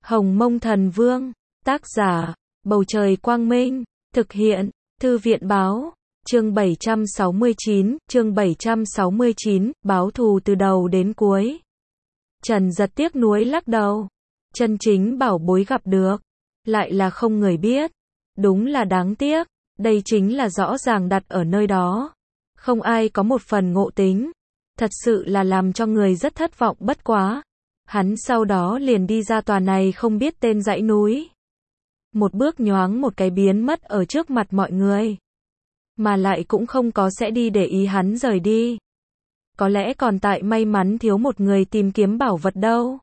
Hồng Mông Thần Vương, tác giả, Bầu Trời Quang Minh, thực hiện, Thư viện Báo, chương 769, báo thù từ đầu đến cuối. Trần Giật tiếc nuối lắc đầu, chân chính bảo bối gặp được, lại là không người biết, đúng là đáng tiếc, đây chính là rõ ràng đặt ở nơi đó, không ai có một phần ngộ tính, thật sự là làm cho người rất thất vọng bất quá. Hắn sau đó liền đi ra tòa này không biết tên dãy núi. Một bước nhoáng một cái biến mất ở trước mặt mọi người. Mà lại cũng không có sẽ đi để ý hắn rời đi. Có lẽ còn tại may mắn thiếu một người tìm kiếm bảo vật đâu.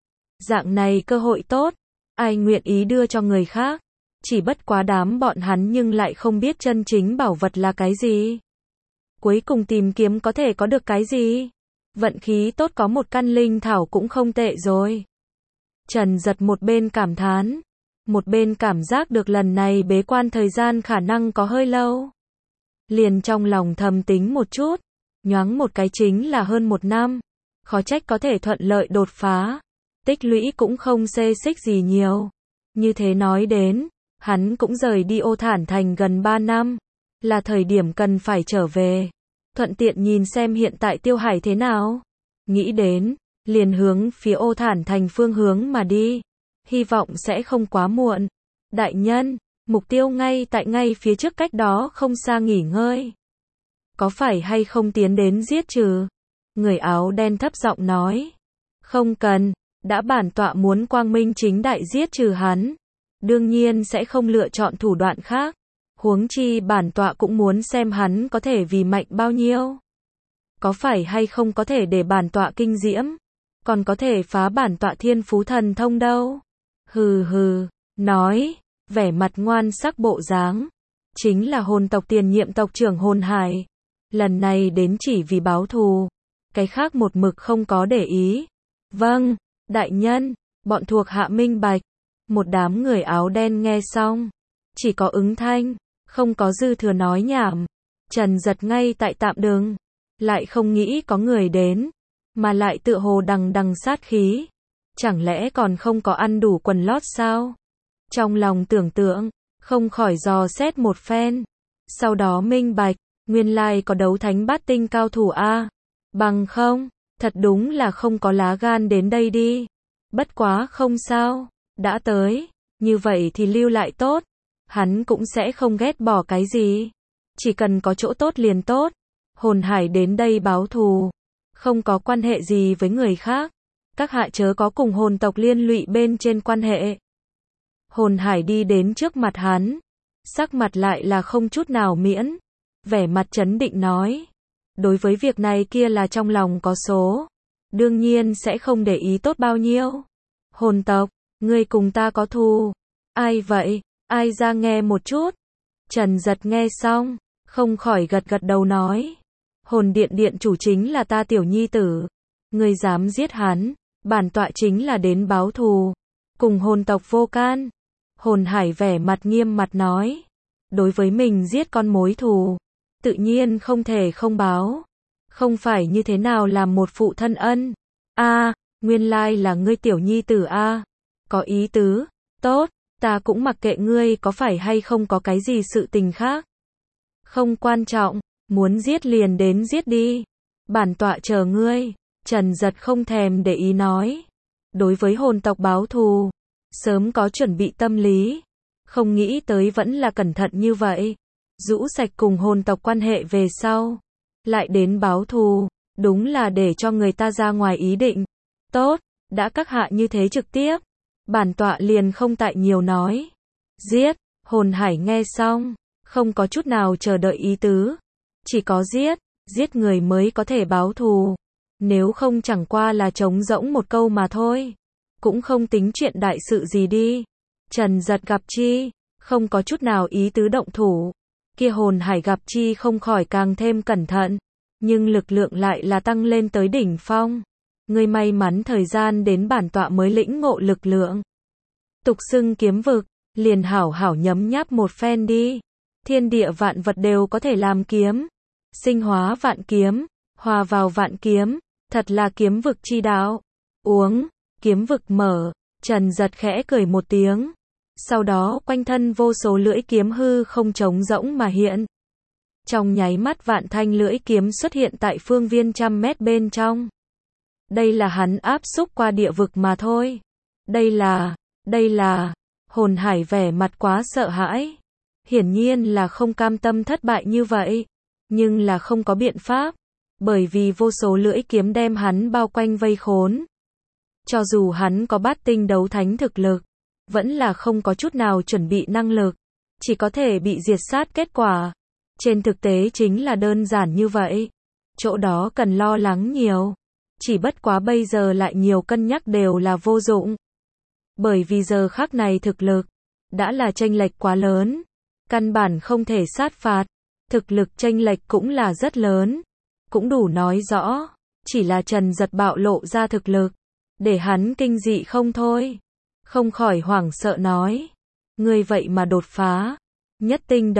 Dạng này cơ hội tốt, ai nguyện ý đưa cho người khác. Chỉ bất quá đám bọn hắn nhưng lại không biết chân chính bảo vật là cái gì. Cuối cùng tìm kiếm có thể có được cái gì. Vận khí tốt có một căn linh thảo cũng không tệ rồi. Trần Giật một bên cảm thán, một bên cảm giác được lần này bế quan thời gian khả năng có hơi lâu. Liền trong lòng thầm tính một chút, nhoáng một cái chính là hơn 1 năm, khó trách có thể thuận lợi đột phá, tích lũy cũng không xê xích gì nhiều. Như thế nói đến, hắn cũng rời đi Ô Thản Thành gần 3 năm, là thời điểm cần phải trở về. Thuận tiện nhìn xem hiện tại Tiêu Hải thế nào. Nghĩ đến, liền hướng phía Ô Thản Thành phương hướng mà đi. Hy vọng sẽ không quá muộn. Đại nhân, mục tiêu ngay phía trước cách đó không xa nghỉ ngơi. Có phải hay không tiến đến giết trừ? Người áo đen thấp giọng nói. Không cần, đã bản tọa muốn quang minh chính đại giết trừ hắn. Đương nhiên sẽ không lựa chọn thủ đoạn khác. Huống chi bản tọa cũng muốn xem hắn có thể vì mạnh bao nhiêu. Có phải hay không có thể để bản tọa kinh diễm, còn có thể phá bản tọa thiên phú thần thông đâu. Hừ hừ, nói, vẻ mặt ngoan sắc bộ dáng, chính là hồn tộc tiền nhiệm tộc trưởng Hồn Hải. Lần này đến chỉ vì báo thù, cái khác một mực không có để ý. Vâng, đại nhân, bọn thuộc hạ minh bạch. Một đám người áo đen nghe xong, chỉ có ứng thanh, không có dư thừa nói nhảm. Trần Giật ngay tại tạm dừng, lại không nghĩ có người đến, mà lại tựa hồ đằng sát khí. Chẳng lẽ còn không có ăn đủ quần lót sao? Trong lòng tưởng tượng, không khỏi dò xét một phen. Sau đó minh bạch, nguyên lai có đấu thánh bát tinh cao thủ a. Bằng không, thật đúng là không có lá gan đến đây đi. Bất quá không sao, đã tới, như vậy thì lưu lại tốt. Hắn cũng sẽ không ghét bỏ cái gì. Chỉ cần có chỗ tốt liền tốt. Hồn Hải đến đây báo thù, không có quan hệ gì với người khác. Các hạ chớ có cùng hồn tộc liên lụy bên trên quan hệ. Hồn Hải đi đến trước mặt hắn, sắc mặt lại là không chút nào miễn, vẻ mặt trấn định nói. Đối với việc này kia là trong lòng có số, đương nhiên sẽ không để ý tốt bao nhiêu. Hồn tộc, ngươi cùng ta có thù. Ai vậy? Ai ra nghe một chút. Trần Giật nghe xong, không khỏi gật đầu nói. Hồn điện điện chủ chính là ta tiểu nhi tử. Ngươi dám giết hắn, bản tọa chính là đến báo thù. Cùng hồn tộc vô can. Hồn Hải vẻ mặt nghiêm mặt nói. Đối với mình giết con mối thù, tự nhiên không thể không báo. Không phải như thế nào làm một phụ thân ân. Nguyên lai là ngươi tiểu nhi tử có ý tứ, tốt. Ta cũng mặc kệ ngươi có phải hay không có cái gì sự tình khác. Không quan trọng, muốn giết liền đến giết đi. Bản tọa chờ ngươi. Trần Giật không thèm để ý nói. Đối với hồn tộc báo thù, sớm có chuẩn bị tâm lý. Không nghĩ tới vẫn là cẩn thận như vậy. Rũ sạch cùng hồn tộc quan hệ về sau. Lại đến báo thù, đúng là để cho người ta ra ngoài ý định. Tốt, đã các hạ như thế trực tiếp. Bản tọa liền không tại nhiều nói. Giết, Hồn Hải nghe xong, không có chút nào chờ đợi ý tứ. Chỉ có giết người mới có thể báo thù. Nếu không chẳng qua là trống rỗng một câu mà thôi. Cũng không tính chuyện đại sự gì đi. Trần Giật gặp chi, không có chút nào ý tứ động thủ. Kia Hồn Hải gặp chi không khỏi càng thêm cẩn thận. Nhưng lực lượng lại là tăng lên tới đỉnh phong. Ngươi may mắn thời gian đến bản tọa mới lĩnh ngộ lực lượng. Tục xưng kiếm vực, liền hảo hảo nhấm nháp một phen đi. Thiên địa vạn vật đều có thể làm kiếm. Sinh hóa vạn kiếm, hòa vào vạn kiếm, thật là kiếm vực chi đạo. Uống, kiếm vực mở, Trần Giật khẽ cười một tiếng. Sau đó quanh thân vô số lưỡi kiếm hư không trống rỗng mà hiện. Trong nháy mắt vạn thanh lưỡi kiếm xuất hiện tại phương viên 100 mét bên trong. Đây là hắn áp xúc qua địa vực mà thôi. Đây là, Hồn Hải vẻ mặt quá sợ hãi. Hiển nhiên là không cam tâm thất bại như vậy. Nhưng là không có biện pháp. Bởi vì vô số lưỡi kiếm đem hắn bao quanh vây khốn. Cho dù hắn có bát tinh đấu thánh thực lực, vẫn là không có chút nào chuẩn bị năng lực. Chỉ có thể bị diệt sát kết quả. Trên thực tế chính là đơn giản như vậy. Chỗ đó cần lo lắng nhiều. Chỉ bất quá bây giờ lại nhiều cân nhắc đều là vô dụng. Bởi vì giờ khắc này thực lực đã là chênh lệch quá lớn, căn bản không thể sát phạt. Thực lực chênh lệch cũng là rất lớn, cũng đủ nói rõ, chỉ là Trần Giật bạo lộ ra thực lực, để hắn kinh dị không thôi. Không khỏi hoảng sợ nói, ngươi vậy mà đột phá nhất tinh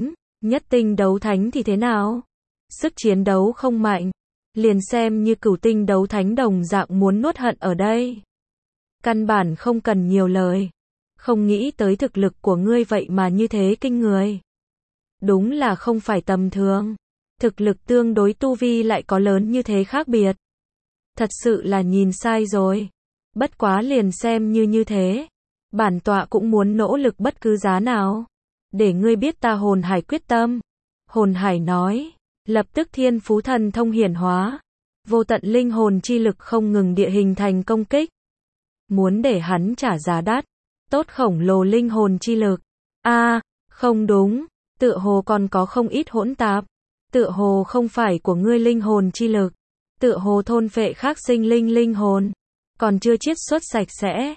đấu thánh thì thế nào? Sức chiến đấu không mạnh, liền xem như cửu tinh đấu thánh đồng dạng muốn nuốt hận ở đây. Căn bản không cần nhiều lời. Không nghĩ tới thực lực của ngươi vậy mà như thế kinh người. Đúng là không phải tầm thường. Thực lực tương đối tu vi lại có lớn như thế khác biệt. Thật sự là nhìn sai rồi. Bất quá liền xem như thế. Bản tọa cũng muốn nỗ lực bất cứ giá nào. Để ngươi biết ta Hồn Hải quyết tâm. Hồn Hải nói. Lập tức thiên phú thần thông hiển hóa. Vô tận linh hồn chi lực không ngừng địa hình thành công kích. Muốn để hắn trả giá đắt. Tốt khổng lồ linh hồn chi lực. Không đúng. Tựa hồ còn có không ít hỗn tạp. Tựa hồ không phải của ngươi linh hồn chi lực. Tựa hồ thôn phệ khác sinh linh hồn. Còn chưa chiết xuất sạch sẽ.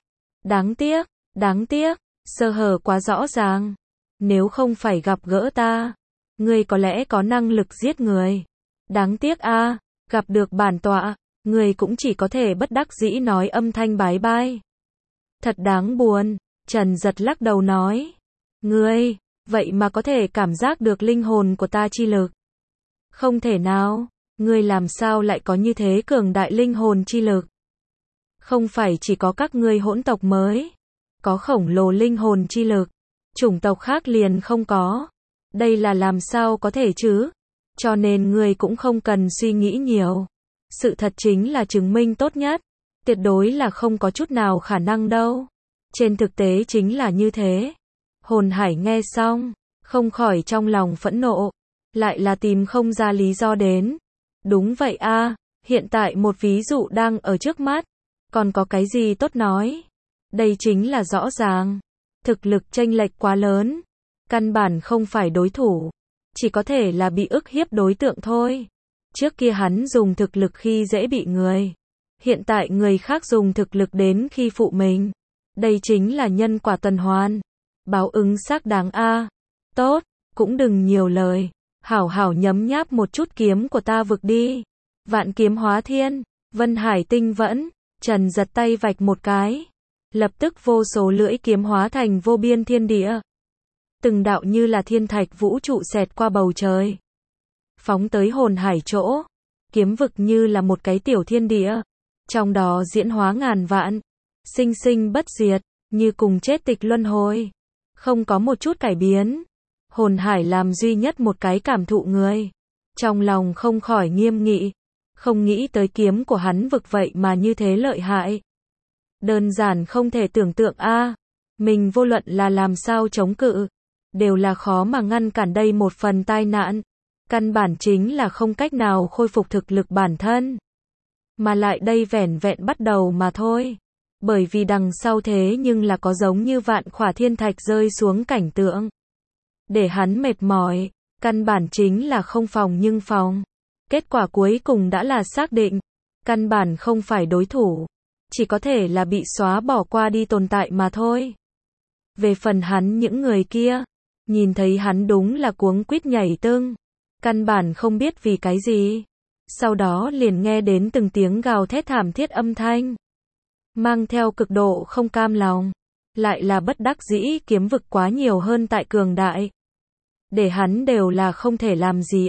Đáng tiếc. Sơ hở quá rõ ràng. Nếu không phải gặp gỡ ta, ngươi có lẽ có năng lực giết người. Đáng tiếc gặp được bản tọa, ngươi cũng chỉ có thể bất đắc dĩ nói âm thanh bái bai. Thật đáng buồn, Trần Giật lắc đầu nói. Ngươi, vậy mà có thể cảm giác được linh hồn của ta chi lực. Không thể nào, ngươi làm sao lại có như thế cường đại linh hồn chi lực? Không phải chỉ có các ngươi hỗn tộc mới có khổng lồ linh hồn chi lực, chủng tộc khác liền không có. Đây là làm sao có thể chứ? Cho nên ngươi cũng không cần suy nghĩ nhiều. Sự thật chính là chứng minh tốt nhất. Tuyệt đối là không có chút nào khả năng đâu. Trên thực tế chính là như thế. Hồn Hải nghe xong, không khỏi trong lòng phẫn nộ. Lại là tìm không ra lý do đến. Đúng vậy hiện tại một ví dụ đang ở trước mắt. Còn có cái gì tốt nói? Đây chính là rõ ràng. Thực lực chênh lệch quá lớn. Căn bản không phải đối thủ. Chỉ có thể là bị ức hiếp đối tượng thôi. Trước kia hắn dùng thực lực khi dễ bị người. Hiện tại người khác dùng thực lực đến khi phụ mình. Đây chính là nhân quả tuần hoàn. Báo ứng xác đáng Tốt, cũng đừng nhiều lời. Hảo hảo nhấm nháp một chút kiếm của ta vực đi. Vạn kiếm hóa thiên, Vân Hải tinh vẫn. Trần Giật tay vạch một cái. Lập tức vô số lưỡi kiếm hóa thành vô biên thiên địa. Từng đạo như là thiên thạch vũ trụ xẹt qua bầu trời. Phóng tới Hồn Hải chỗ. Kiếm vực như là một cái tiểu thiên địa. Trong đó diễn hóa ngàn vạn. Sinh sinh bất diệt, như cùng chết tịch luân hồi. Không có một chút cải biến. Hồn Hải làm duy nhất một cái cảm thụ người. Trong lòng không khỏi nghiêm nghị. Không nghĩ tới kiếm của hắn vực vậy mà như thế lợi hại. Đơn giản không thể tưởng tượng mình vô luận là làm sao chống cự. Đều là khó mà ngăn cản đây một phần tai nạn. Căn bản chính là không cách nào khôi phục thực lực bản thân. Mà lại đây vẻn vẹn bắt đầu mà thôi. Bởi vì đằng sau thế nhưng là có giống như vạn khỏa thiên thạch rơi xuống cảnh tượng. Để hắn mệt mỏi, căn bản chính là không phòng nhưng phòng. Kết quả cuối cùng đã là xác định. Căn bản không phải đối thủ. Chỉ có thể là bị xóa bỏ qua đi tồn tại mà thôi. Về phần hắn những người kia, nhìn thấy hắn đúng là cuống quýt nhảy tưng. Căn bản không biết vì cái gì. Sau đó liền nghe đến từng tiếng gào thét thảm thiết âm thanh. Mang theo cực độ không cam lòng. Lại là bất đắc dĩ kiếm vực quá nhiều hơn tại cường đại. Để hắn đều là không thể làm gì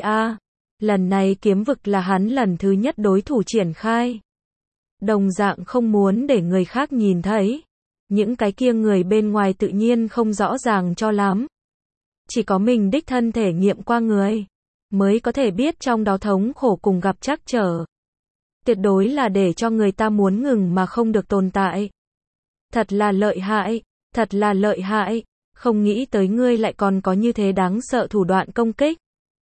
Lần này kiếm vực là hắn lần thứ nhất đối thủ triển khai. Đồng dạng không muốn để người khác nhìn thấy. Những cái kia người bên ngoài tự nhiên không rõ ràng cho lắm. Chỉ có mình đích thân thể nghiệm qua người, mới có thể biết trong đó thống khổ cùng gặp trắc trở. Tuyệt đối là để cho người ta muốn ngừng mà không được tồn tại. Thật là lợi hại, thật là lợi hại, không nghĩ tới ngươi lại còn có như thế đáng sợ thủ đoạn công kích.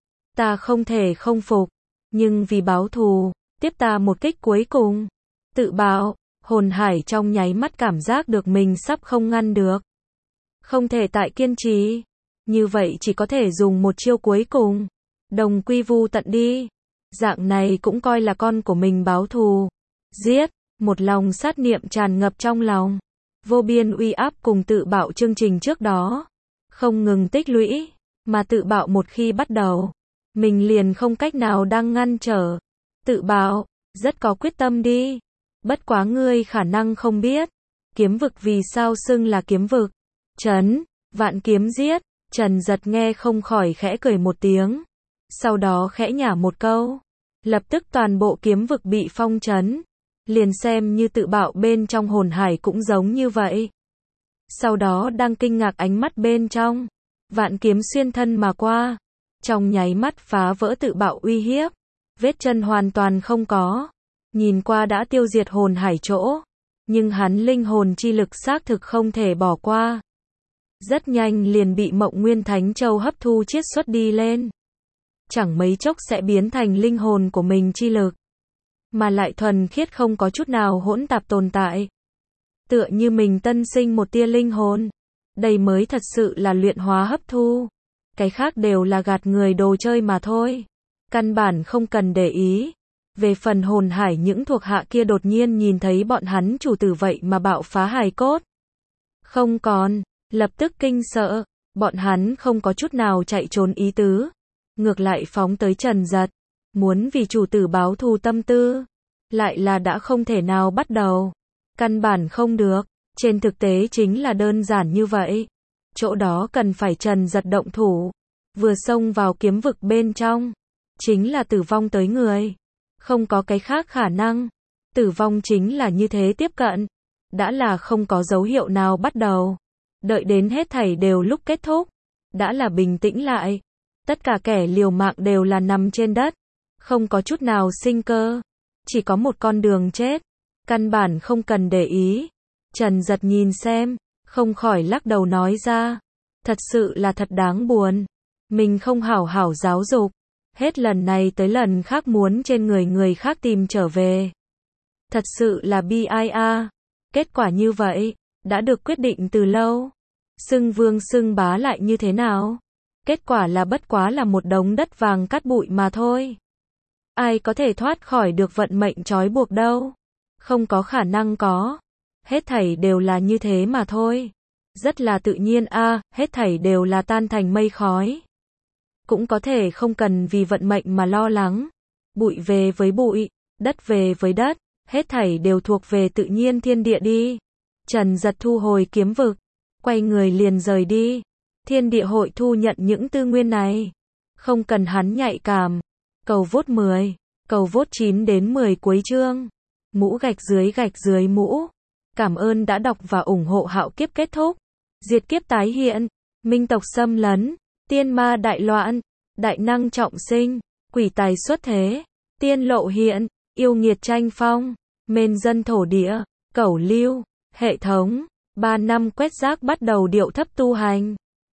Ta không thể không phục, nhưng vì báo thù, tiếp ta một kích cuối cùng. Tự bạo, hồn hải trong nháy mắt cảm giác được mình sắp không ngăn được. Không thể tại kiên trì, như vậy chỉ có thể dùng một chiêu cuối cùng. Đồng quy vu tận đi. Dạng này cũng coi là con của mình báo thù. Giết, một lòng sát niệm tràn ngập trong lòng. Vô biên uy áp cùng tự bạo chương trình trước đó. Không ngừng tích lũy, mà tự bạo một khi bắt đầu. Mình liền không cách nào đang ngăn trở. Tự bạo, rất có quyết tâm đi. Bất quá ngươi khả năng không biết. Kiếm vực vì sao xưng là kiếm vực. Trấn, vạn kiếm giết. Trần Giật nghe không khỏi khẽ cười một tiếng. Sau đó khẽ nhả một câu. Lập tức toàn bộ kiếm vực bị phong trấn. Liền xem như tự bạo bên trong hồn hải cũng giống như vậy. Sau đó đang kinh ngạc ánh mắt bên trong. Vạn kiếm xuyên thân mà qua. Trong nháy mắt phá vỡ tự bạo uy hiếp. Vết chân hoàn toàn không có. Nhìn qua đã tiêu diệt hồn hải chỗ. Nhưng hắn linh hồn chi lực xác thực không thể bỏ qua. Rất nhanh liền bị Mộng Nguyên Thánh Châu hấp thu chiết xuất đi lên. Chẳng mấy chốc sẽ biến thành linh hồn của mình chi lực. Mà lại thuần khiết không có chút nào hỗn tạp tồn tại. Tựa như mình tân sinh một tia linh hồn. Đây mới thật sự là luyện hóa hấp thu. Cái khác đều là gạt người đồ chơi mà thôi. Căn bản không cần để ý. Về phần hồn hải những thuộc hạ kia đột nhiên nhìn thấy bọn hắn chủ tử vậy mà bạo phá hài cốt. Không còn, lập tức kinh sợ. Bọn hắn không có chút nào chạy trốn ý tứ. Ngược lại phóng tới Trần Giật. Muốn vì chủ tử báo thù tâm tư. Lại là đã không thể nào bắt đầu. Căn bản không được. Trên thực tế chính là đơn giản như vậy. Chỗ đó cần phải Trần Giật động thủ. Vừa xông vào kiếm vực bên trong. Chính là tử vong tới người. Không có cái khác khả năng. Tử vong chính là như thế tiếp cận. Đã là không có dấu hiệu nào bắt đầu. Đợi đến hết thảy đều lúc kết thúc. Đã là bình tĩnh lại. Tất cả kẻ liều mạng đều là nằm trên đất. Không có chút nào sinh cơ. Chỉ có một con đường chết. Căn bản không cần để ý. Trần Giật nhìn xem. Không khỏi lắc đầu nói ra. Thật sự là thật đáng buồn. Mình không hảo hảo giáo dục. Hết lần này tới lần khác muốn trên người khác tìm trở về. Thật sự là bi ai a. Kết quả như vậy. Đã được quyết định từ lâu. Xưng vương xưng bá lại như thế nào? Kết quả là bất quá là một đống đất vàng cát bụi mà thôi. Ai có thể thoát khỏi được vận mệnh trói buộc đâu. Không có khả năng có. Hết thảy đều là như thế mà thôi. Rất là tự nhiên a, hết thảy đều là tan thành mây khói. Cũng có thể không cần vì vận mệnh mà lo lắng. Bụi về với bụi, đất về với đất, hết thảy đều thuộc về tự nhiên thiên địa đi. Trần Giật thu hồi kiếm vực, quay người liền rời đi. Thiên địa hội thu nhận những tư nguyên này. Không cần hắn nhạy cảm. Cầu vote 10, cầu vote 9 đến 10 cuối chương. Mũ gạch dưới mũ. Cảm ơn đã đọc và ủng hộ Hạo Kiếp kết thúc. Diệt kiếp tái hiện. Minh tộc xâm lấn. Tiên ma đại loạn. Đại năng trọng sinh. Quỷ tài xuất thế. Tiên lộ hiện. Yêu nghiệt tranh phong. Mên dân thổ địa. Cẩu lưu. Hệ thống. 3 năm quét rác bắt đầu điệu thấp tu hành.